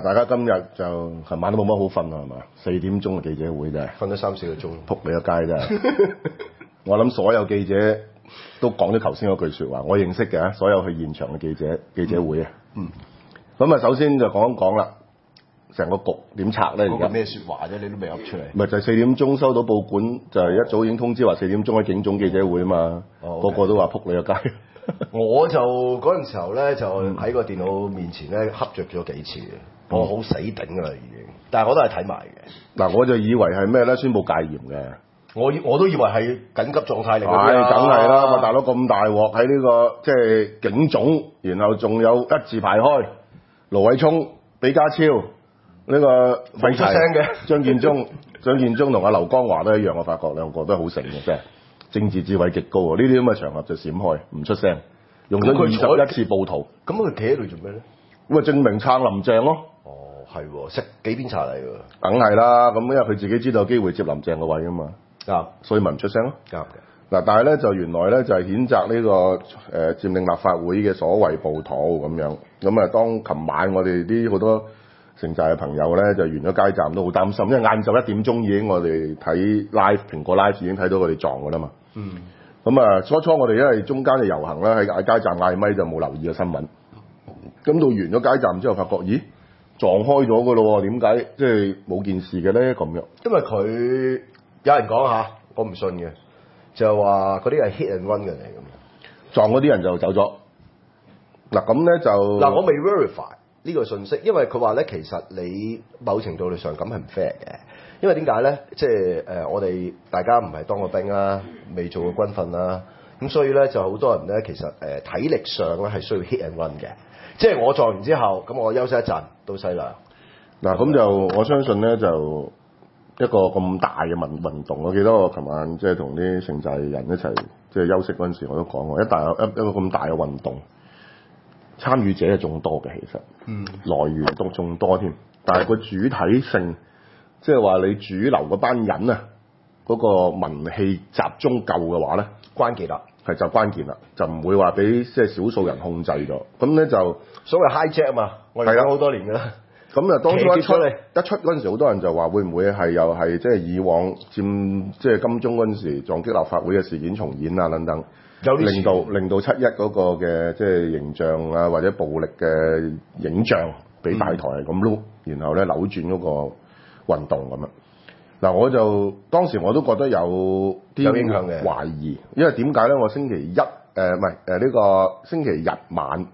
大家今日就琴晚都冇乜好瞓啊，係嘛？4點鐘嘅記者會真係瞓咗3-4個鐘， 撲你個街真係。我諗所有記者都講咗頭先嗰句説話，我認識嘅所有去現場嘅記者會啊。咁啊，首先就講一講啦，成個局點拆咧？而家咩説話啫？你都未噏出嚟。 咪就係4點鐘收到報館，就係一早已經通知話4點鐘喺警總記者會啊嘛。個個都話撲你個街。 我就嗰陣時候咧，就喺個電腦面前咧恰着咗幾次嘅，我好死頂㗎啦已經。但係我都係睇埋嘅。 嗱，我就以為係咩咧？宣佈戒嚴嘅。 我都以為係緊急狀態嚟嘅。 梗係啦！我大佬咁大鑊喺呢個即係警總，然後仲有一字排開，盧偉聰、比家超呢個廢柴嘅張建宗同阿劉江華都一樣，我發覺兩個都好醒嘅，真係政治智慧極高啊！呢啲咁嘅場合就閃開，唔出聲，用咗21次暴徒。 咁佢企喺度做咩咧？ 咁啊，證明撐林鄭咯。 哦，係喎，食幾邊茶嚟㗎？ 梗係啦，咁因為佢自己知道有機會接林鄭個位啊嘛。所以咪唔出聲咯。 啱嘅。 嗱，但係咧就原來咧就係譴責呢個佔領立法會嘅所謂暴徒咁樣。咁啊，當琴晚我哋啲好多城寨嘅朋友咧就完咗街站都好擔心，因為晏晝1點鐘已經我哋睇 live 蘋果 live 已經睇到佢哋撞㗎啦嘛。咁啊，初我哋因為中間嘅遊行咧喺街站嗌咪就冇留意個新聞。咁到完咗街站之後，發覺咦撞開咗㗎咯喎？點解即係冇件事嘅咧？咁樣。 因為佢。有人講下，我唔信嘅，就係話嗰啲係 hit and run 嘅嚟咁， 撞嗰啲人就走咗。嗱咁咧就我未 verify 呢個信息，因為佢話咧其實你某程度上咁係唔 fair 嘅，因為點解咧？即係我哋大家唔係當過兵啦，未做過軍訓啦，咁所以咧就好多人咧其實體力上咧係需要 hit and run 嘅，即係我撞完之後，咁我休息一陣到西涼。 嗱咁就我相信咧就。一個咁大嘅運動，我記得我琴晚即係同啲城寨人一齊即係休息嗰陣時，我都講過，一個咁大嘅運動，參與者係眾多嘅，其實，來源都眾多添。但係個主體性，即係話你主流嗰班人啊，嗰個民氣集中夠嘅話咧， 關鍵啦， 係就關鍵啦，就唔會話俾即係少數人控制咗。咁咧就所謂 hijack 啊嘛，我哋講好多年㗎啦。 咁啊，當初一出嗰陣時，好多人就話會唔會係又係即係以往即係金鐘嗰陣時撞擊立法會嘅事件重演啊等等，令到7·1嗰個嘅即係形象啊或者暴力嘅影像俾大台係咁撈，然後咧扭轉嗰個運動咁樣。嗱，我就當時我都覺得有啲影響嘅懷疑，因為點解咧？我星期呢個星期日晚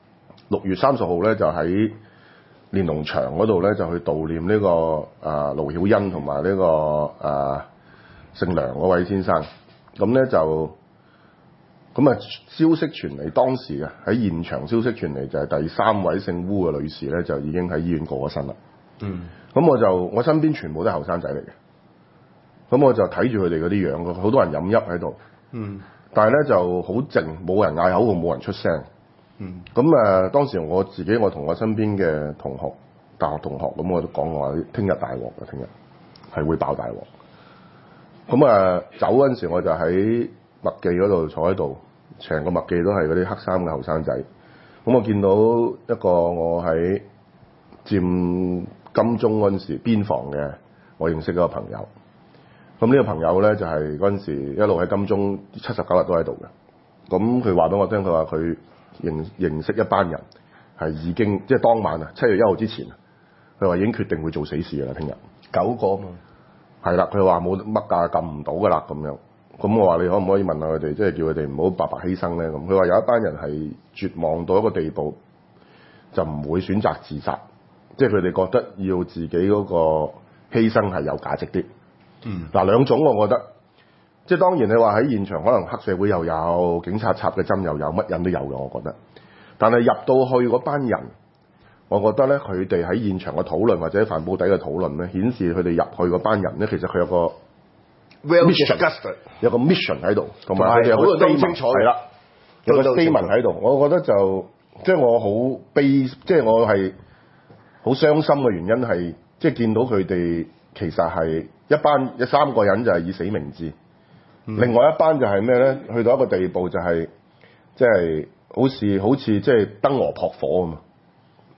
6月30號咧就喺連儂牆嗰度咧就去悼念呢個盧曉欣同埋呢個姓梁嗰位先生，咁咧就咁啊消息傳嚟，當時啊喺現場消息傳嚟就係第3位姓鄔嘅女士咧就已經喺醫院過咗身啦。咁我身邊全部都係後生仔嚟嘅，咁我就睇住佢哋嗰啲樣，好多人飲泣喺度。但係咧就好靜，冇人嗌口號，冇人出聲。咁當時我同我身邊嘅同學，大學同學，咁我都講話聽日大鑊嘅，聽日係會爆大鑊。咁走嗰陣時，我就喺麥記嗰度坐喺度，成個麥記都係嗰啲黑衫嘅後生仔。咁我見到一個我喺佔金鐘嗰陣時邊防嘅，我認識嗰個朋友。咁呢個朋友咧就係嗰陣時一路喺金鐘79日都喺度嘅。咁佢話俾我聽，佢話佢認識一班人係已經即係當晚啊7月1號之前，佢話已經決定會做死事㗎啦，聽日 9個啊嘛， 係啦，佢話冇乜架撳唔到㗎啦咁樣。咁我話你可唔可以問下佢哋，即係叫佢哋唔好白白犧牲咧？咁佢話有一班人係絕望到一個地步，就唔會選擇自殺，即係佢哋覺得要自己嗰個犧牲係有價值啲。嗱兩種我覺得。即係當然你話喺現場可能黑社會又有，警察插嘅針又有，乜人都有嘅，我覺得。但係入到去嗰班人，我覺得咧佢哋喺現場嘅討論或者飯煲底嘅討論咧，顯示佢哋入去嗰班人咧，其實佢有個 mission， 有個 mission 喺度，同埋佢哋有個 statement 係啦，有個 statement 喺度。我覺得就即係我好悲，即係我係好傷心嘅原因係，即係見到佢哋其實係3個人就係以死明志。另外一班就係咩咧？去到一個地步就係即係好似即係燈蛾撲火啊嘛！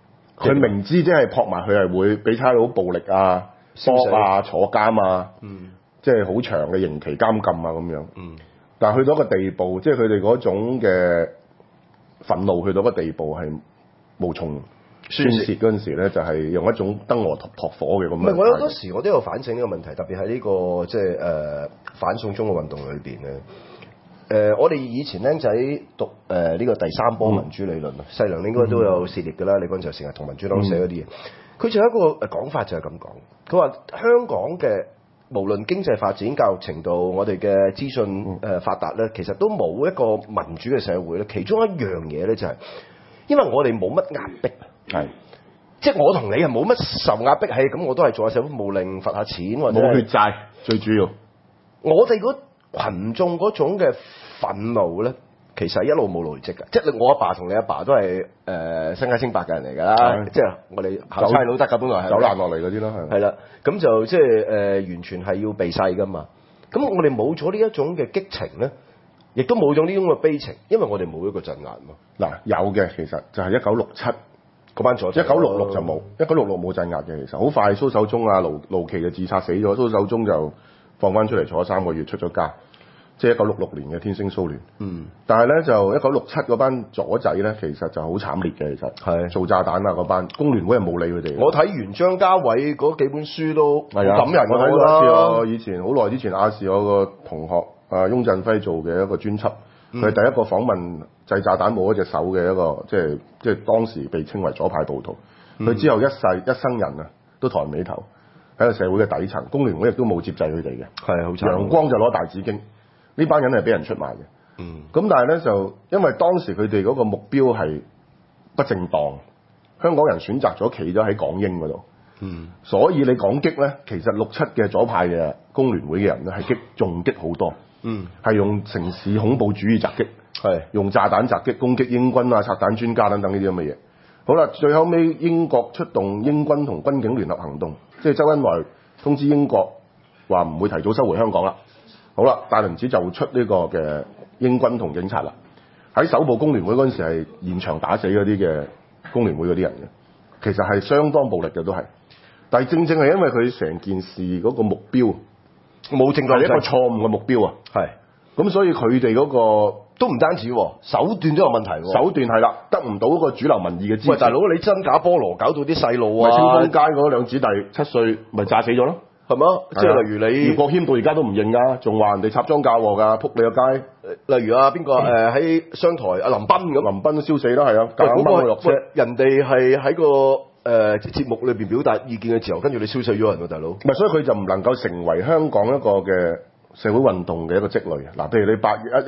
佢明知即係撲埋佢係會俾差佬暴力啊、搏啊、坐監啊，即係好長嘅刑期監禁啊咁樣。但係去到一個地步，即係佢哋嗰種嘅憤怒去到一個地步係無從宣泄嗰陣時咧，就係用一種燈蛾撲火嘅咁。 唔係，我有好多時我都有反省呢個問題，特別喺呢個即係反送中嘅運動裏邊咧。我哋以前僆仔讀呢個第三波民主理論啊，細良應該都有涉獵㗎啦。你嗰陣時成日同民主黨寫嗰啲嘢，佢就有一個講法就係咁講，佢話香港嘅無論經濟發展、教育程度、我哋嘅資訊發達咧，其實都冇一個民主嘅社會咧。其中一樣嘢咧就係，因為我哋冇乜壓迫，係即係我同你係冇乜受壓迫，係咁我都係做下社會務令、罰下錢或者冇血債，最主要我哋嗰羣眾嗰種嘅憤怒咧，其實係一路冇累積嘅。即係我阿爸同你阿爸都係身家清白嘅人嚟㗎啦，即係我哋考差佬得㗎，本來係走難落嚟嗰啲啦， 係啦，咁就即係完全係要避世㗎嘛。咁我哋冇咗呢一種嘅激情咧，亦都冇咗呢種嘅悲情，因為我哋冇一個鎮壓嘛。 嗱，有嘅其實就係1967 嗰班左 ，1966就冇，1966冇鎮壓嘅。其實好快蘇守忠啊、盧琪就自殺死咗，蘇守忠就放翻出嚟坐3個月出咗家。即係1966年嘅天星蘇聯，但係咧就1967嗰班左仔咧，其實就好慘烈嘅，其實係做炸彈啊嗰班，工聯會係冇理佢哋。 我睇完張家偉嗰幾本書都係啊， 感人。 我睇過一次，我以前好耐之前亞視有個同學翁振輝做嘅一個專輯，佢係第一個訪問製炸彈冇一隻手嘅一個，即係當時被稱為左派暴徒。佢之後一生人啊都抬唔起頭，喺個社會嘅底層，工聯會亦都冇接濟佢哋嘅， 係好慘。 陽光就攞大紫荊。呢班人係俾人出賣嘅，咁但係咧就因為當時佢哋嗰個目標係不正當，香港人選擇咗企咗喺港英嗰度，所以你講激咧，其實67嘅左派嘅工聯會嘅人咧係仲激好多，係用城市恐怖主義襲擊，係用炸彈襲擊攻擊英軍啊、拆彈專家等等呢啲咁嘅嘢。好啦，最後尾英國出動英軍同軍警聯合行動，即係周恩來通知英國話唔會提早收回香港啦。好啦，大輪子就出呢個嘅英軍同警察啦，喺首部工聯會嗰陣時係現場打死嗰啲嘅工聯會嗰啲人嘅，其實係相當暴力嘅都係，但係正正係因為佢成件事嗰個目標冇正確，係一個錯誤嘅目標啊，係，咁所以佢哋嗰個都唔單止手段都有問題喎，手段係啦，得唔到嗰個主流民意嘅支持。喂，大佬你真假菠蘿搞到啲細路啊，清風街嗰兩子弟7歲咪炸死咗咯。係嘛？即係例如你葉國謙到而家都唔認㗎，仲話人哋插贓嫁禍㗎，撲你個街。例如邊個喺商台林彬咁，林彬都燒死啦，係啊，夾硬落車。人哋係喺個節目裏邊表達意見嘅時候，跟住你燒死咗人喎，大佬。唔係，所以佢就唔能夠成為香港一個嘅社會運動嘅一個積累。嗱，譬如你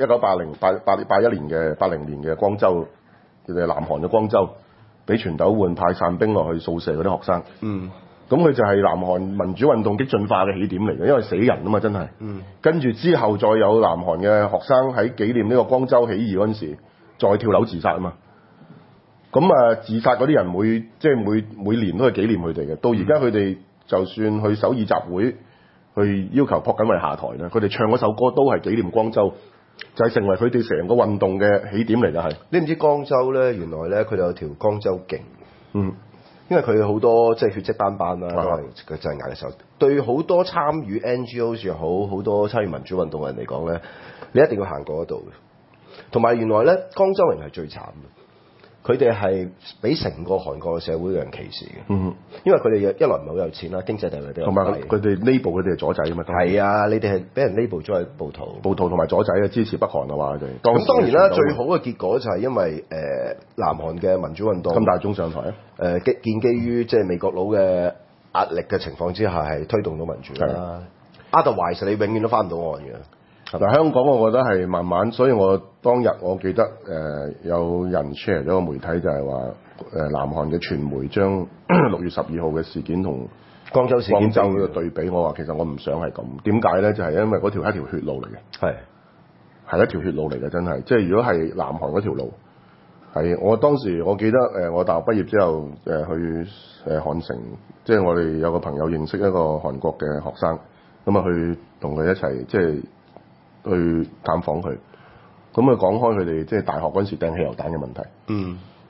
1981年嘅80年嘅光州，南韓嘅光州，俾全斗煥派散兵落去掃射嗰啲學生。咁佢就係南韓民主運動激進化嘅起點嚟嘅，因為死人啊嘛，真係。跟住之後再有南韓嘅學生喺紀念呢個光州起義嗰陣時，再跳樓自殺啊嘛。咁自殺嗰啲人每年都係紀念佢哋嘅。到而家佢哋就算去首爾集會，去要求朴槿惠下台咧，佢哋唱嗰首歌都係紀念光州，就係成為佢哋成個運動嘅起點嚟嘅係。你唔知光州咧，原來咧佢哋有條光州徑。因為佢好多即係血跡斑斑啦，都係佢鎮壓嘅時候，對好多參與 NGO 又好多參與民主運動嘅人嚟講咧，你一定要行過嗰度嘅。同埋原來咧，江州人係最慘嘅，佢哋係俾成個韓國嘅社會嘅人歧視嘅。因為佢哋一來唔係好有錢啦，經濟地位比較低，同埋佢哋 label 佢哋係左仔啊嘛。係啊，你哋係俾人 label 咗係暴徒同埋左仔嘅支持北韓啊話佢哋。咁當然啦，最好嘅結果就係因為南韓嘅民主運動金大中上台啊。建基於即係美國佬嘅壓力嘅情況之下，係推動到民主啦。Otherwise，你永遠都翻唔到岸嘅。嗱，香港我覺得係慢慢，所以我當日我記得有人 share 咗個媒體就係話南韓嘅傳媒將6月12號嘅事件同光州事件嘅對比，我話其實我唔想係咁。點解咧？就係因為嗰條係一條血路嚟嘅，係一條血路嚟嘅，真係。即係如果係南韓嗰條路。係，我當時我記得我大學畢業之後去漢城，即係我哋有個朋友認識一個韓國嘅學生，咁去同佢一齊即係去探訪佢，咁講開佢哋即係大學嗰陣時掟汽油彈嘅問題。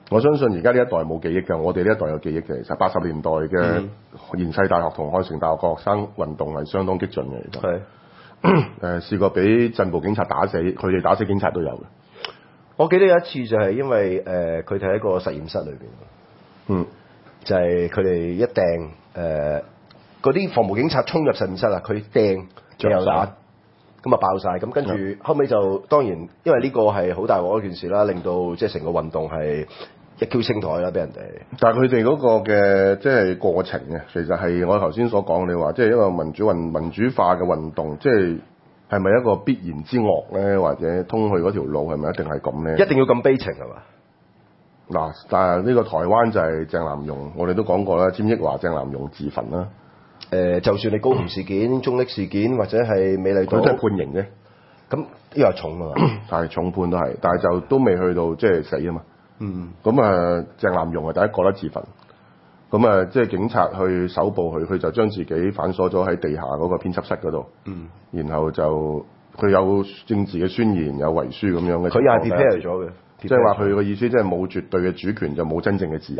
我相信而家呢一代冇記憶㗎，我哋呢一代有記憶嘅。其實80年代嘅延世大學同漢城大學嘅學生運動係相當激進嘅，其實係試過俾鎮暴警察打死，佢哋打死警察都有嘅。 我記得有一次就係因為佢哋喺個實驗室裏邊，就係佢哋一掟嗰啲防暴警察衝入實驗室啦，佢掟汽油彈，咁啊爆晒，咁跟住後尾就當然因為呢個係好大鑊一件事啦，令到即係成個運動係一 Q 清台啦，俾人哋。 但係佢哋嗰個嘅即係過程嘅，其實係我頭先所講，你話即係一個民主化嘅運動，即係咪一個必然之惡咧？或者通去嗰條路係咪一定係咁咧？ 一定要咁悲情係嘛？ 嗱，但係呢個台灣就係鄭南榕，我哋都講過啦，詹益華、鄭南榕自焚啦。 就算你高雄事件、中壢事件或者係美麗島， 佢都係判刑啫。 咁呢個係重啊嘛， 但係重判都係，但係就都未去到即係死啊嘛。咁鄭南榕係第一個啦自焚。咁即係警察去搜捕佢，佢就將自己反鎖咗喺地下嗰個編輯室嗰度。然後就佢有政治嘅宣言，有遺書咁樣嘅。 佢又係 prepare 咗嘅， 即係話佢個意思，即係冇絕對嘅主權就冇真正嘅自由。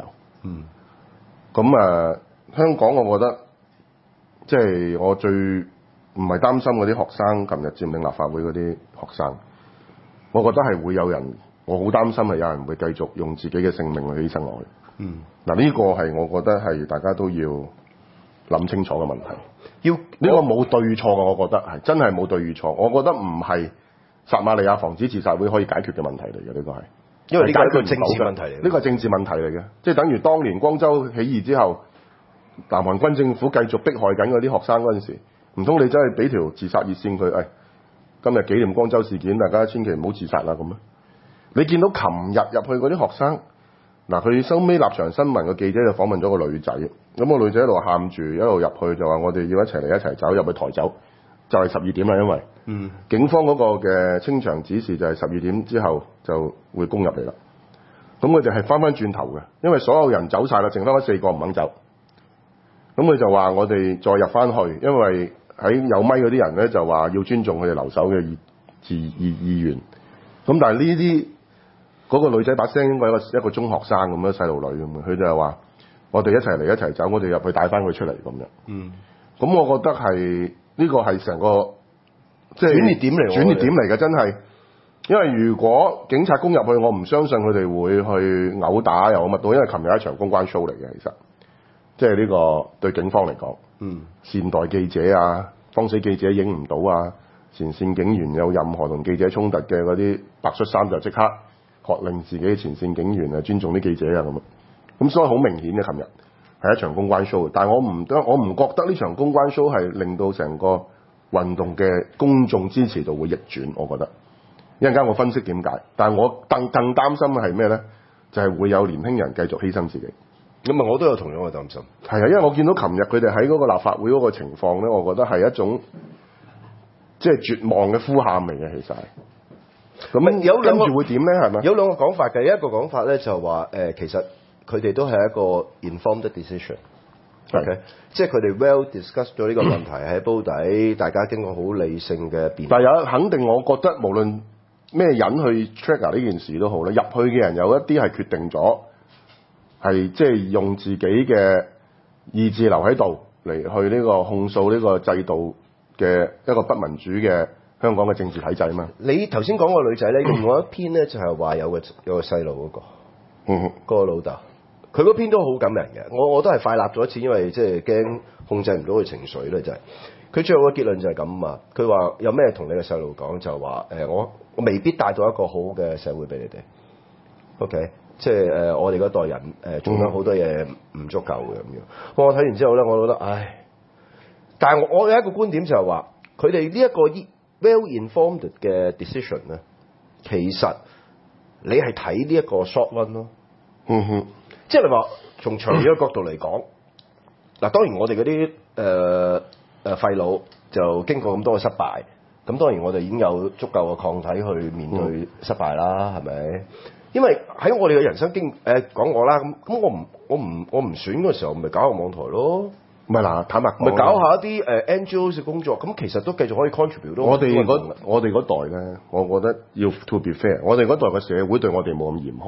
香港我覺得即係我最唔係擔心嗰啲學生琴日佔領立法會嗰啲學生，我覺得係會有人，我好擔心係有人會繼續用自己嘅性命去犧牲落去。嗱呢個係我覺得係大家都要諗清楚嘅問題。呢個冇對錯嘅，我覺得係真係冇對與錯。我覺得唔係撒瑪利亞防止自殺會可以解決嘅問題嚟嘅，呢個係因為呢個係一個政治問題嚟。 呢個係政治問題嚟嘅，即係等於當年光州起義之後，南韓軍政府繼續迫害緊嗰啲學生嗰陣時，唔通你真係俾條自殺熱線佢？今日紀念光州事件，大家千祈唔好自殺啦咁啊！你見到琴日入去嗰啲學生，嗱佢收尾立場新聞嘅記者就訪問咗個女仔，咁個女仔一路喊住一路入去就話我哋要一齊嚟一齊走，入去抬走，就係12點啦，因為警方嗰個嘅清場指示就係12點之後就會攻入嚟啦。咁佢哋係翻轉頭嘅，因為所有人走晒啦，剩翻嗰4個唔肯走。咁佢就話我哋再入翻去，因為喺有咪嗰啲人咧就話要尊重佢哋留守嘅意願。咁但係呢啲嗰個女仔把聲應該係一個中學生咁樣細路女咁樣，佢就係話我哋一齊嚟一齊走，我哋入去帶翻佢出嚟咁樣。咁我覺得係呢個係成個即係轉捩點嚟嘅，真係。因為如果警察攻入去，我唔相信佢哋會去毆打又乜到，因為琴日一場公關 show 嚟嘅，其實即係呢個對警方嚟講，善待記者啊，慌死記者影唔到啊，前線警員有任何同記者衝突嘅嗰啲白恤衫就即刻喝令自己嘅前線警員啊尊重啲記者啊咁所以好明顯嘅，琴日係一場公關 show， 但係我唔覺得呢場公關 show 係令到成個運動嘅公眾支持度會逆轉，我覺得。一陣間我分析點解，但係我更擔心嘅係咩咧？就係會有年輕人繼續犧牲自己。 咁我都有同樣嘅擔心。 係啊，因為我見到琴日佢哋喺嗰個立法會嗰個情況咧，我覺得係一種即係絕望嘅呼喊嚟嘅，其實係。咁有跟住會點咧？係咪？ 有兩個講法嘅，一個講法咧就話其實佢哋都係一個 informed decision。OK， 即係佢哋 well discuss 咗呢個問題喺煲底，大家經過好理性嘅辯論。 但係肯定，我覺得無論咩人去 trigger 呢件事都好咧，入去嘅人有一啲係決定咗，係即係用自己嘅意志留喺度嚟去呢個控訴呢個制度嘅一個不民主嘅香港嘅政治體制啊嘛。 你頭先講個女仔咧，另外一篇咧就係話有個細路嗰個，個老豆，佢嗰篇都好感人嘅。我都係快立咗一次，因為即係驚控制唔到佢情緒咧，就係、是。佢最後嘅結論就係咁啊！佢話有咩同你嘅細路講，就話我未必帶到一個好嘅社會俾你哋。OK， 即係我哋嗰代人仲有好多嘢唔足夠嘅咁樣。我睇完之後咧，我覺得唉，但係我有一個觀點就係話，佢哋呢一個 well informed 嘅 decision 咧，其實你係睇呢一個 short run 咯。即係你話從長遠嘅角度嚟講，嗱當然我哋嗰啲廢佬就經過咁多嘅失敗，咁當然我哋已經有足夠嘅抗體去面對失敗啦，係咪？因為喺我哋嘅人生經講我啦，咁我唔選嘅時候，咪搞個網台咯。 唔係嗱，坦白講， 咪搞下一啲NGOs 嘅工作，咁其實都繼續可以 contribute 到。我哋嗰代咧，我覺得要 to be fair，我哋嗰代嘅社會對我哋冇咁嚴苛，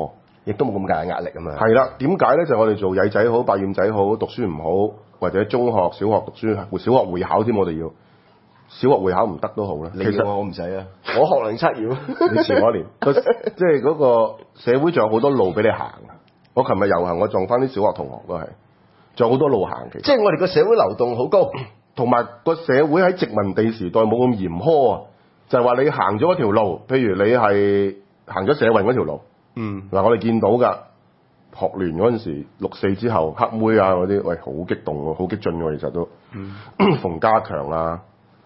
亦都冇咁大嘅壓力啊嘛。 係啦，點解咧？就係我哋做曳仔好、百厭仔好，讀書唔好，或者中學、小學讀書，小學會考添，我哋要小學會考唔得都好啦。 其實我唔使啊，我學齡測要。 你遲我一年，即係嗰個社會仲有好多路俾你行。我琴日遊行，我撞翻啲小學同學都係，仲有好多路行。其實即係我哋個社會流動好高， 同埋個社會喺殖民地時代冇咁嚴苛啊。就係話你行咗一條路，譬如你係行咗社運嗰條路。嗱，我哋見到㗎，學聯嗰陣時，6·4之後黑妹啊嗰啲，喂好激動喎，好激進喎，其實都。馮家強啊，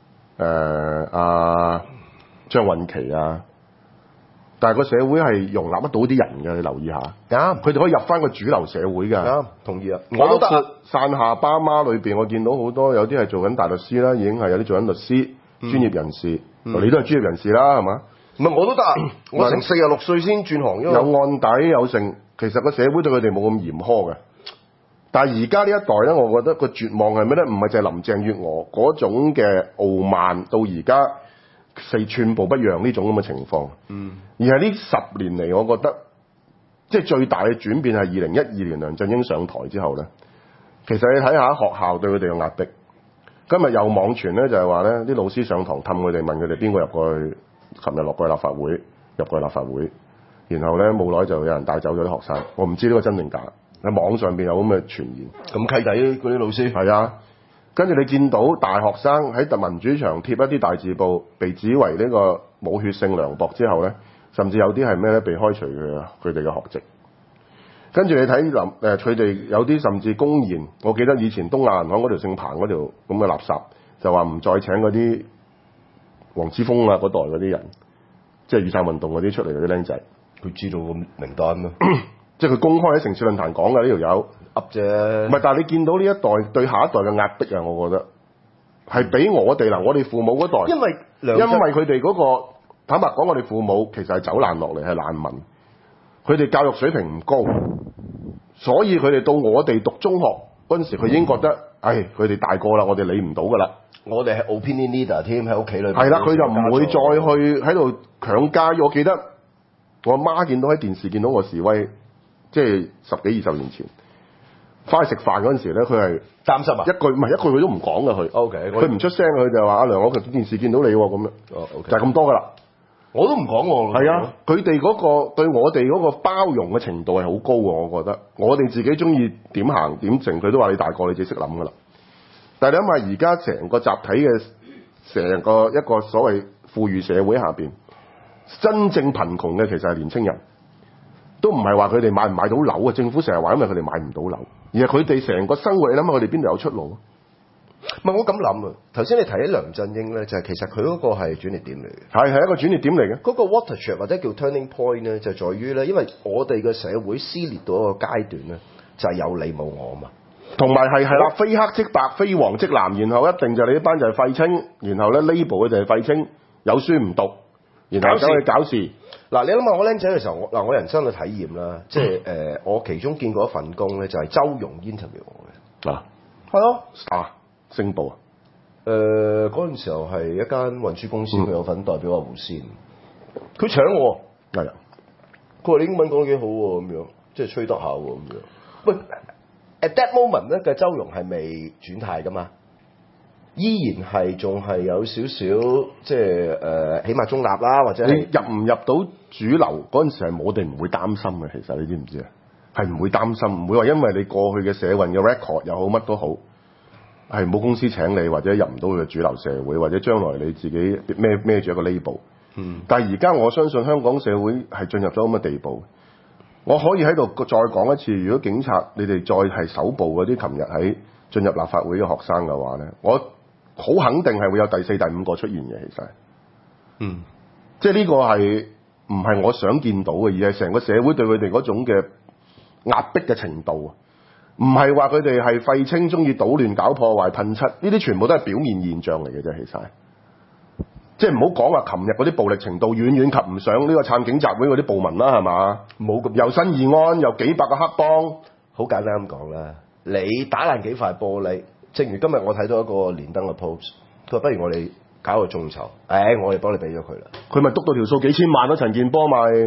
張韻琪啊，但係個社會係容納得到啲人嘅，你留意下。 啱， 佢哋可以入翻個主流社會㗎。 啱，同意啊。 我都得。傘下爸媽裏邊，我見到好多有啲係做緊大律師啦，已經係有啲做緊律師、專業人士。你都係專業人士啦，係嘛？ 唔係我都得啊！我成46歲先轉行， 有案底有成，其實個社會對佢哋冇咁嚴苛嘅。但係而家呢一代咧，我覺得個絕望係咩咧？唔係就係林鄭月娥嗰種嘅傲慢，到而家寸步不讓呢種咁嘅情況。而係呢10年嚟，我覺得即係最大嘅轉變係2012年梁振英上台之後咧。其實你睇下學校對佢哋嘅壓迫。今日有網傳咧，就係話咧啲老師上堂氹佢哋，問佢哋邊個入過去。琴日落過去立法會，入過去立法會，然後咧冇耐就有人帶走咗啲學生，我唔知呢個真定假。喺網上邊有咁嘅傳言， 咁契弟嗰啲老師係啊。跟住你見到大學生喺民主牆貼一啲大字報，被指為呢個冇血性涼薄之後咧，甚至有啲係咩咧被開除佢哋嘅學籍。跟住你睇佢哋有啲甚至公然，我記得以前東亞銀行嗰條姓彭嗰條咁嘅垃圾，就話唔再請嗰啲。黃之鋒啊，嗰代嗰啲人，即係雨傘運動嗰啲出嚟嗰啲僆仔， 佢知道個名單咩？ 即係佢公開喺城市論壇講嘅呢條友噏啫。 唔係，但係你見到呢一代對下一代嘅壓迫啊，我覺得係比我哋我哋父母嗰代，因為佢哋嗰個坦白講，我哋父母其實係走難落嚟，係難民，佢哋教育水平唔高，所以佢哋到我哋讀中學嗰陣時，佢已經覺得，佢哋大個啦，我哋理唔到㗎啦。 我哋係 opinion leader 添，喺屋企裏邊。 係啦，佢就唔會再去喺度強加。我記得我阿媽見到喺電視見到我示威，即係10幾20年前，翻去食飯嗰陣時咧，佢係擔心啊！ 一句佢都唔講㗎佢。 OK， 佢唔出聲，佢就話阿梁，我喺電視見到你喎咁樣。 OK， 就係咁多㗎啦。 我都唔講喎。 係啊，佢哋嗰個對我哋嗰個包容嘅程度係好高喎，我覺得。我哋自己中意點行點整，佢都話你大個你自己識諗㗎啦。但係你諗下，而家成個集體嘅成個一個所謂富裕社會下邊，真正貧窮嘅其實係年青人，都唔係話佢哋買唔買到樓啊！政府成日話因為佢哋買唔到樓，而係佢哋成個生活，你諗下佢哋邊度有出路啊？ 唔係我咁諗啊！頭先你提起梁振英咧，就係其實佢嗰個係轉捩點嚟嘅， 係一個轉捩點嚟嘅。 嗰個 watershed 或者叫 turning point 咧，就在於咧，因為我哋嘅社會撕裂到一個階段咧，就係有你冇我啊嘛。 同埋係啦，非黑即白，非黃即藍，然後一定就你呢班就係廢青，然後咧 label 嘅就係廢青，有書唔讀，然後走去搞事。 嗱，你諗下我僆仔嘅時候，我人生嘅體驗啦，即係我其中見過一份工咧，就係周融 interview 我嘅。 嗱， 係啊， 星報啊。 嗰陣時候係一間運輸公司，佢有份代表阿胡仙，佢搶我。 係啊， 佢話你英文講得幾好喎，咁樣即係吹得下喎，咁樣。喂，at that moment 咧嘅周融係未轉態噶嘛，依然係仲係有少少即係起碼中立啦，或者你入唔入到主流嗰陣時係我哋唔會擔心嘅，其實你知唔知啊？係唔會擔心，唔會話因為你過去嘅社運嘅 record 又好乜都好，係冇公司請你或者入唔到佢嘅主流社會，或者將來你自己孭住一個 label。但係而家我相信香港社會係進入咗咁嘅地步。我可以喺度再講一次，如果警察你哋再係搜捕嗰啲琴日喺進入立法會嘅學生嘅話咧，我好肯定係會有第4、第5個出現嘅，其實。即係呢個係唔係我想見到嘅，而係成個社會對佢哋嗰種嘅壓迫嘅程度啊，唔係話佢哋係廢青中意搗亂搞破壞噴漆，呢啲全部都係表面現象嚟嘅啫，其實。即係唔好講話，琴日嗰啲暴力程度遠遠及唔上呢個撐警集會嗰啲暴民啦，係嘛？冇咁又新義安，又幾百個黑幫， 好簡單咁講啦。你打爛幾塊玻璃，正如今日我睇到一個連登嘅 post， 佢話不如我哋搞個眾籌，我哋幫你俾咗佢啦。 佢咪督到條數幾千萬咯，陳健波咪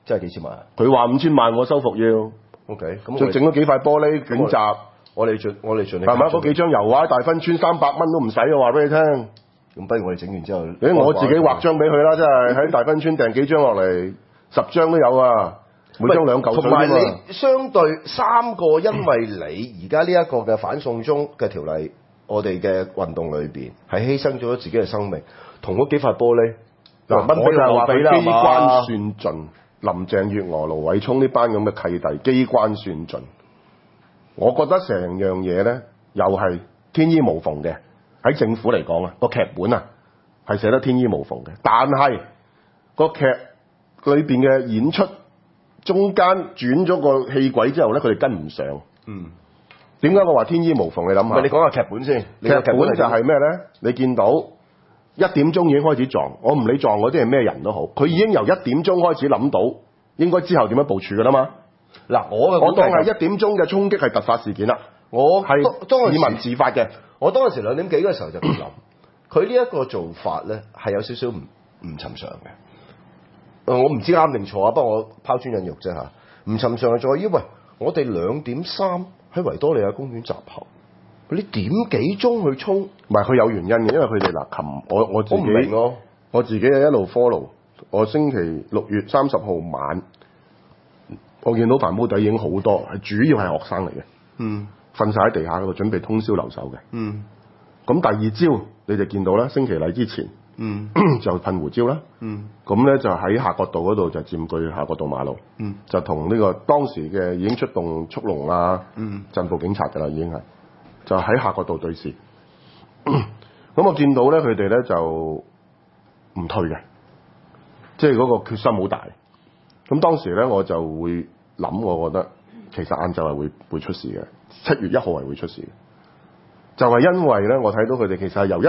即係幾千萬啊佢話5000萬我收復要， ？OK，咁就整咗幾塊玻璃警閘， 我哋盡力係咪嗰幾張油畫大芬村300蚊都唔使啊！話俾你聽。 咁不如我哋整完之後， 我自己畫張俾佢啦，真係喺大芬村訂幾張落嚟，10張都有啊，每張2嚿水同埋啫嘛。 你相對3個，因為你而家呢一個嘅反送中嘅條例，我哋嘅運動裏邊係犧牲咗自己嘅生命，同嗰幾塊玻璃嗱， 蚊我就係話俾啦， 佢機關算盡，林鄭月娥、盧偉聰呢班咁嘅契弟機關算盡。我覺得成樣嘢咧，又係天衣無縫嘅。喺政府嚟講啊，個劇本啊係寫得天衣無縫嘅，但係個劇裏邊嘅演出中間轉咗個戲軌之後咧，佢哋跟唔上。點解我話天衣無縫？你諗下， 你講下劇本先。 劇本就係咩咧？你見到1點鐘已經開始撞，我唔理撞嗰啲係咩人都好，佢已經由1點鐘開始諗到應該之後點樣部署㗎啦嘛。 嗱， 我當係1點鐘嘅衝擊係突發事件啦， 我係以民自發嘅。 我當時2點幾嘅時候就咁諗，佢呢一個做法咧係有少少唔尋常嘅。我唔知啱定錯啊，不過我拋磚引玉啫嚇。唔尋常係在於，喂，我哋2點3喺維多利亞公園集合，你點幾鐘去衝？ 唔係佢有原因嘅，因為佢哋嗱，我自己我唔明咯。 我自己一路 follow，我星期6月30號晚，我見到帆布底已經好多，係主要係學生嚟嘅，瞓晒喺地下嗰度準備通宵留守嘅。咁第二朝你就見到啦，升旗禮之前，就噴胡椒啦。咁咧就喺夏慤道嗰度就佔據夏慤道馬路，就同呢個當時嘅已經出動速龍啊、鎮暴警察㗎啦，已經係就喺夏慤道對峙。咁我見到咧佢哋咧就唔退嘅，即係嗰個決心好大。咁當時咧我就會諗，我覺得其實晏晝係會出事嘅，7月1號係會出事嘅。就係因為咧，我睇到佢哋其實係由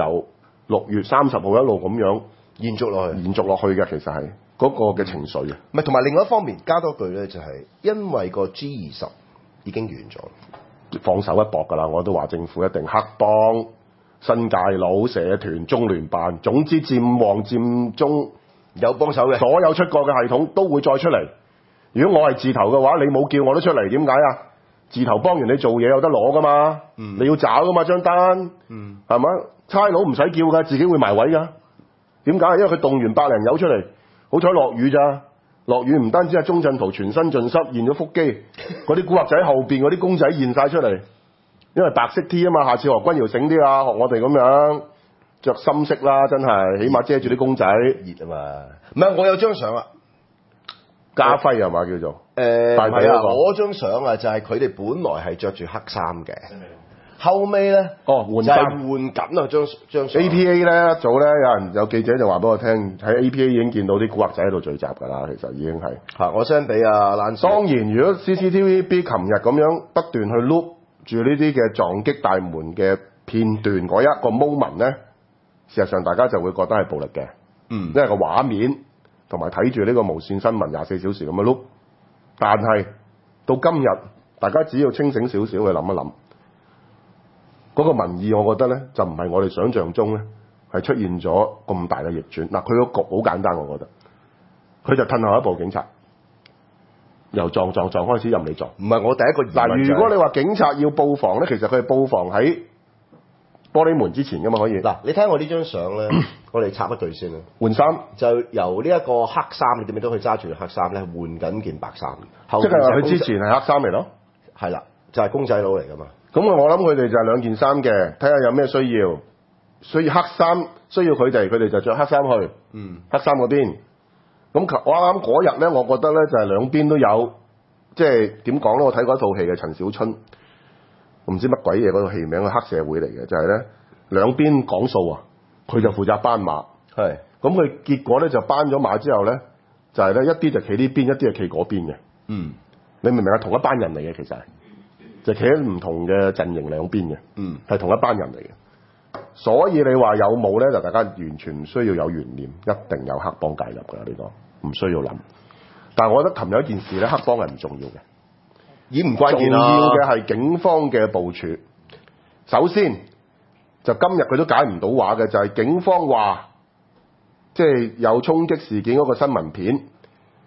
6月30號一路咁樣延續落去嘅，其實係嗰個嘅情緒嘅。 唔係，同埋另外一方面加多句咧，就係因為個 G20已經完咗， 放手一搏㗎啦。我都話政府一定黑幫、新界佬、社團、中聯辦，總之佔旺佔中有幫手嘅， 所有出過嘅系統都會再出嚟。如果我係字頭嘅話，你冇叫我都出嚟，點解啊？字頭幫完你做嘢有得攞㗎嘛，你要找㗎嘛張單，係咪？差佬唔使叫㗎，自己會埋位㗎。點解？因為佢動員100零友出嚟，好彩落雨咋，落雨唔單止係鐘鎮濤全身盡濕現咗腹肌，嗰啲古惑仔後邊嗰啲公仔現晒出嚟，因為白色 T 啊嘛，下次何君堯醒啲啊，學我哋咁樣着深色啦，真係起碼遮住啲公仔熱啊嘛。唔係，我有張相啊。 家輝係嘛叫做？ 唔係啊， 大髀嗰個我張相啊就係佢哋本來係着住黑衫嘅，後尾咧換就係換緊啊張相。 APA 咧一早咧有記者就話俾我聽，喺 APA 已經見到啲古惑仔喺度聚集㗎啦，其實已經係。 嚇，我 send 俾阿蘭。 當然，如果 CCTV B 琴日咁樣不斷去 loop 住呢啲嘅撞擊大門嘅片段嗰一個 moment 咧，事實上大家就會覺得係暴力嘅。因為個畫面同埋睇住呢個無線新聞24小時咁嘅 loop。但係到今日，大家只要清醒少少去諗一諗，嗰個民意，我覺得咧就唔係我哋想象中咧係出現咗咁大嘅逆轉。嗱，佢個局好簡單，我覺得佢就褪後一步，警察由撞開始任你撞。 唔係我第一個疑問。 嗱，如果你話警察要布防咧，其實佢係布防喺玻璃門之前噶嘛，可以。 嗱，你睇我呢張相咧，我哋插一句先啦。 換衫就由呢一個黑衫，你點樣都可以揸住黑衫咧，換緊件白衫。 即係話佢之前係黑衫嚟咯。 係啦，就係公仔佬嚟噶嘛。 咁我諗佢哋就係兩件衫嘅，睇下有咩需要。所以黑衫需要佢哋就着黑衫去。黑衫嗰邊。咁我啱啱嗰日咧，我覺得咧就係兩邊都有，即係點講咧？我睇過一套戲嘅陳小春，唔知乜鬼嘢嗰套戲名，係黑社會嚟嘅，就係咧兩邊講數啊，佢就負責斑馬。係。咁佢結果咧就斑咗馬之後咧，就係咧一啲就企呢邊，一啲就企嗰邊嘅。你明唔明啊？同一班人嚟嘅其實係，就企喺唔同嘅陣營兩邊嘅。係同一班人嚟嘅。所以你話有冇咧，就大家完全唔需要有懸念，一定有黑幫介入㗎啦，呢個唔需要諗。但係我覺得琴日一件事咧，黑幫係唔重要嘅， 已唔關鍵啦。 重要嘅係警方嘅部署。首先就今日佢都解唔到話嘅，就係警方話，即係有衝擊事件嗰個新聞片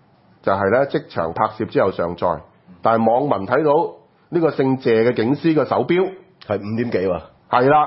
就係咧即場拍攝之後上載，但係網民睇到呢個姓謝嘅警司嘅手錶係5點幾喎， 係啦，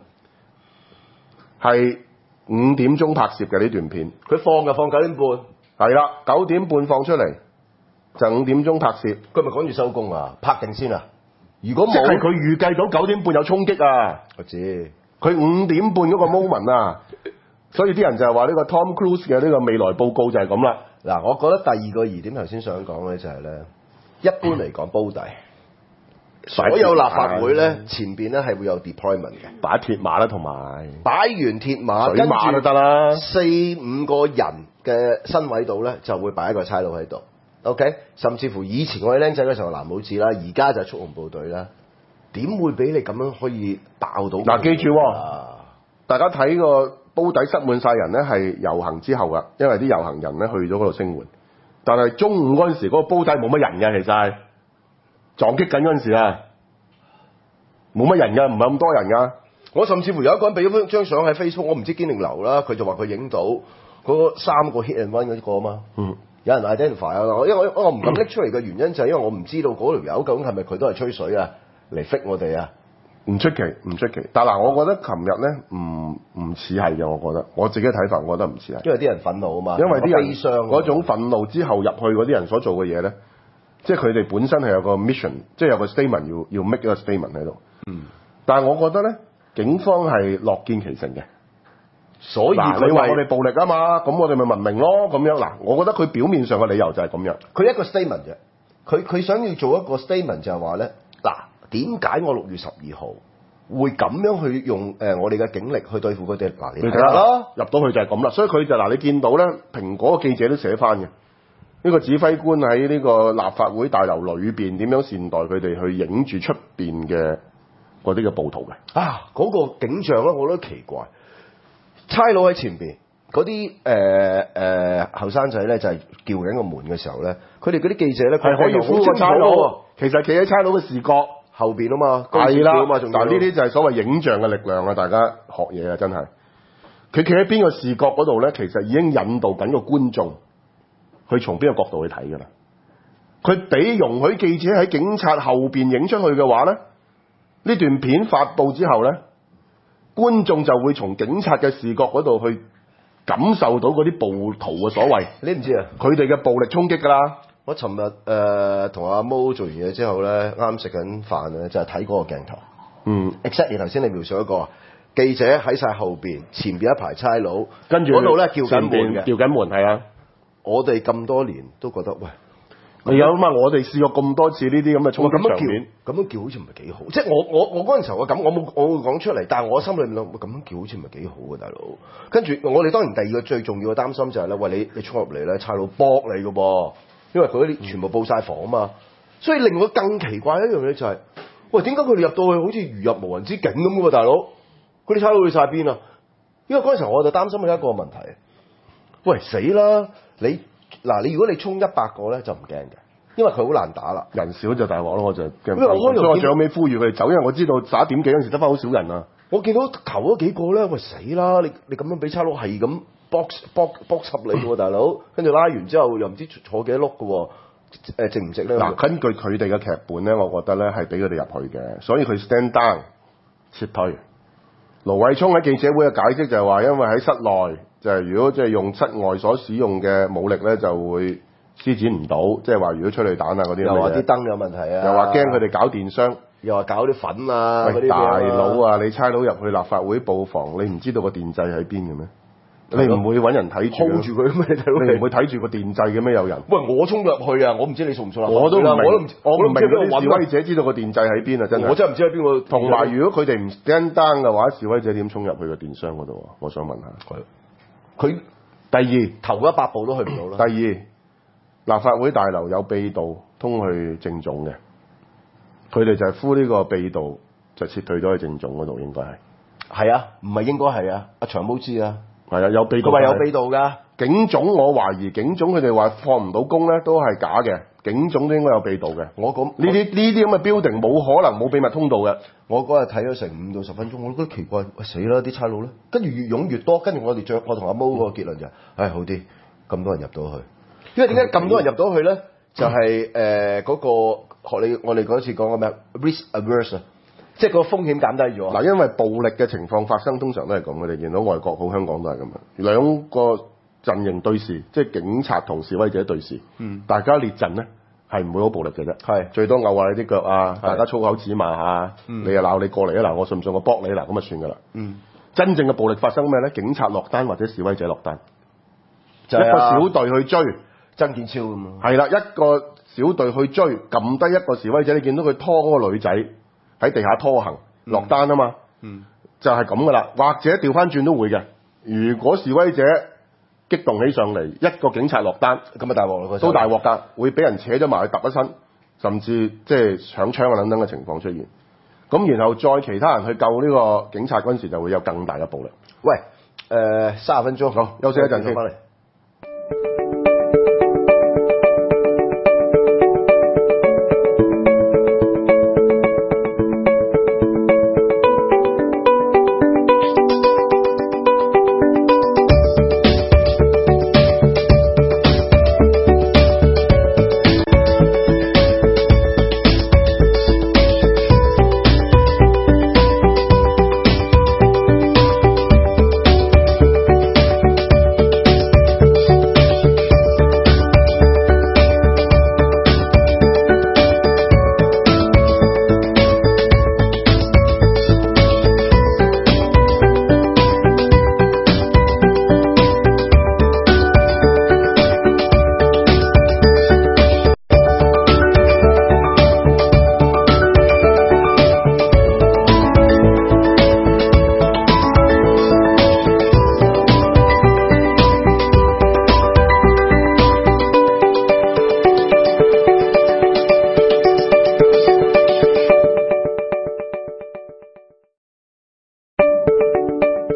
係5點鐘拍攝嘅呢段片， 佢放9點半， 係啦，9點半放出嚟就5點鐘拍攝， 佢咪趕住收工啊？拍定先啊！如果冇， 即係佢預計到9點半有衝擊啊！ 我知佢5點半嗰個 moment 啊，所以啲人就係話呢個 Tom Cruise 嘅呢個未來報告就係咁啦。 嗱，我覺得第二個疑點頭先想講咧就係咧，一般嚟講煲底，所有立法會咧前邊咧係會有 deployment 嘅， 擺鐵馬啦，同埋擺完鐵馬， 水馬都得啦。 4-5個人嘅身位度咧就會擺一個差佬喺度。OK， 甚至乎以前我哋僆仔嘅時候藍帽子啦，而家就係速龍部隊啦。點會俾你咁樣可以爆到？ 嗱，記住喎，大家睇個煲底塞滿晒人咧，係遊行之後噶，因為啲遊行人咧去咗嗰度聲援。但係中午嗰陣時，嗰個煲底冇乜人嘅，其實係撞擊緊嗰陣時啊，冇乜人㗎，唔係咁多人㗎。 我甚至乎有一個人俾咗張相喺 Facebook， 我唔知堅定流啦，佢就話佢影到嗰3個 hit and run 嗰個啊嘛。有人 identify 啊，因為我唔敢拎出嚟嘅原因就係因為我唔知道嗰條友究竟係咪佢都係吹水啊嚟 fit 我哋啊。 唔出奇，唔出奇。但嗱，我覺得琴日咧唔似係嘅，我覺得我自己嘅睇法，我覺得唔似係。 因為啲人憤怒啊嘛， 因為啲人悲傷嗰種憤怒之後入去嗰啲人所做嘅嘢咧，即係佢哋本身係有個 mission，即係有個 statement 要 make 一個 statement 喺度。但係我覺得咧，警方係樂見其成嘅。 所以你話我哋暴力啊嘛，咁我哋咪文明咯咁樣。嗱，我覺得佢表面上嘅理由就係咁樣。 佢一個 statement 啫，佢想要做一個 statement 就係話咧，嗱，點解我6月12號會咁樣去用我哋嘅警力去對付佢哋？嗱，你睇下啦， 入到去就係咁啦。所以佢就嗱，你見到咧，蘋果嘅記者都寫翻嘅，呢個指揮官喺呢個立法會大樓裏邊點樣善待佢哋，去影住出邊嘅嗰啲嘅暴徒嘅。 啊，嗰個景象咧，我覺得奇怪。差佬喺前邊，嗰啲後生仔咧就係叫緊個門嘅時候咧，佢哋嗰啲記者咧係可以呼個差佬，其實企喺差佬嘅視角後邊啊嘛， 係啦， 嗱呢啲就係所謂影像嘅力量啊！大家學嘢啊，真係佢企喺邊個視角嗰度咧，其實已經引導緊個觀眾去從邊個角度去睇㗎啦。佢俾容許記者喺警察後邊影出去嘅話咧，呢段片發布之後咧，觀眾就會從警察嘅視角嗰度去感受到嗰啲暴徒嘅所謂， 你唔知啊？ 佢哋嘅暴力衝擊㗎啦。 我尋日同阿毛做完嘢之後咧，啱食緊飯咧，就係睇嗰個鏡頭。exactly 頭先你描述一個記者喺晒後邊，前邊一排差佬， 跟住嗰度咧叫緊門嘅， 叫緊門係啊！ 我哋咁多年都覺得喂。 你有嘛？我哋試過咁多次呢啲咁嘅衝擊場面， 咁樣叫好似唔係幾好。即係我嗰陣時候我會講出嚟，但係我心裏面諗，咁樣叫好似唔係幾好嘅，大佬。跟住我哋當然第二個最重要嘅擔心就係咧，喂，你衝入嚟咧，差佬搏你嘅噃，因為佢啲全部報晒房啊嘛。所以令我更奇怪一樣嘢就係，喂，點解佢哋入到去好似如入無人之境咁嘅喎，大佬？嗰啲差佬去晒邊啊？因為嗰陣時候我就擔心一個問題，喂，死啦！你如果你衝100個咧就唔驚嘅，因為佢好難打啦， 人少就大鑊咯，我就驚。 因為我所以我最後尾呼籲佢哋走，因為我知道11點幾嗰陣時得翻好少人啊。 我見到求咗幾個咧，喂，死啦！你咁樣俾差佬係咁 box 你喎，大佬，跟住拉完之後又唔知坐幾多碌嘅喎，值唔值咧？ 嗱，根據佢哋嘅劇本咧，我覺得咧係俾佢哋入去嘅，所以佢 stand down 撤退。盧偉聰喺記者會嘅解釋就係話，因為喺室內就係如果即係用室外所使用嘅武力咧，就會施展唔到，即係話如果催淚彈啊嗰啲， 又話啲燈有問題啊， 又話驚佢哋搞電商， 又話搞啲粉啊嗰啲。 大佬啊，你差佬入去立法會布防，你唔知道個電掣喺邊嘅咩？你唔會揾人睇住 hold 住佢咩？ 你唔會睇住個電掣嘅咩？有人？ 喂，我衝入去啊！我唔知你送唔送啦。 我都唔明，我唔明嗰啲示威者知道個電掣喺邊啊！真係， 我真係唔知喺邊個。 同埋，如果佢哋唔 stand down嘅話，示威者點衝入去個電商嗰度啊？我想問下佢第二頭100步都去唔到啦。 第二，立法會大樓有秘道通去政總嘅，佢哋就係呼呢個秘道就撤退咗去政總嗰度，應該係。 係啊，唔係應該係啊？阿長毛知啊。 係啊，有秘道。 佢話有秘道㗎。 警總我懷疑警總佢哋話放唔到工咧，都係假嘅。警總都應該有秘道嘅。我講呢啲咁嘅 building 冇可能冇秘密通道嘅。 我嗰日睇咗成5到10分鐘，我都覺得奇怪，喂，死啦啲差佬咧，跟住越湧越多，跟住我同阿毛個結論就係，唉，好啲，咁多人入到去。 因為點解咁多人入到去咧？就係嗰個學你我哋嗰次講嘅咩 risk averse 啊，即係個風險減低咗。 嗱，因為暴力嘅情況發生通常都係咁嘅，你見到外國好，香港都係咁樣，兩個陣營對視，即係警察同示威者對視，大家列陣咧係唔會好暴力嘅啫， 係最多拗下你啲腳啊，大家粗口指罵下，你又鬧你過嚟啊，嗱我信唔信我搏你嗱咁啊算㗎啦。真正嘅暴力發生咩咧？警察落單或者示威者落單， 就一個小隊去追。 曾健超咁啊， 係啦，一個小隊去追，撳低一個示威者，你見到佢拖嗰個女仔喺地下拖行落單啊嘛，就係咁噶啦。或者調翻轉都會嘅，如果示威者激動起上嚟，一個警察落單， 咁啊大鑊咯， 都大鑊㗎，會俾人扯咗埋去揼一身，甚至即係搶槍啊等等嘅情況出現。咁然後再其他人去救呢個警察嗰陣時，就會有更大嘅暴力。 喂，30分鐘， 好休息一陣先翻嚟。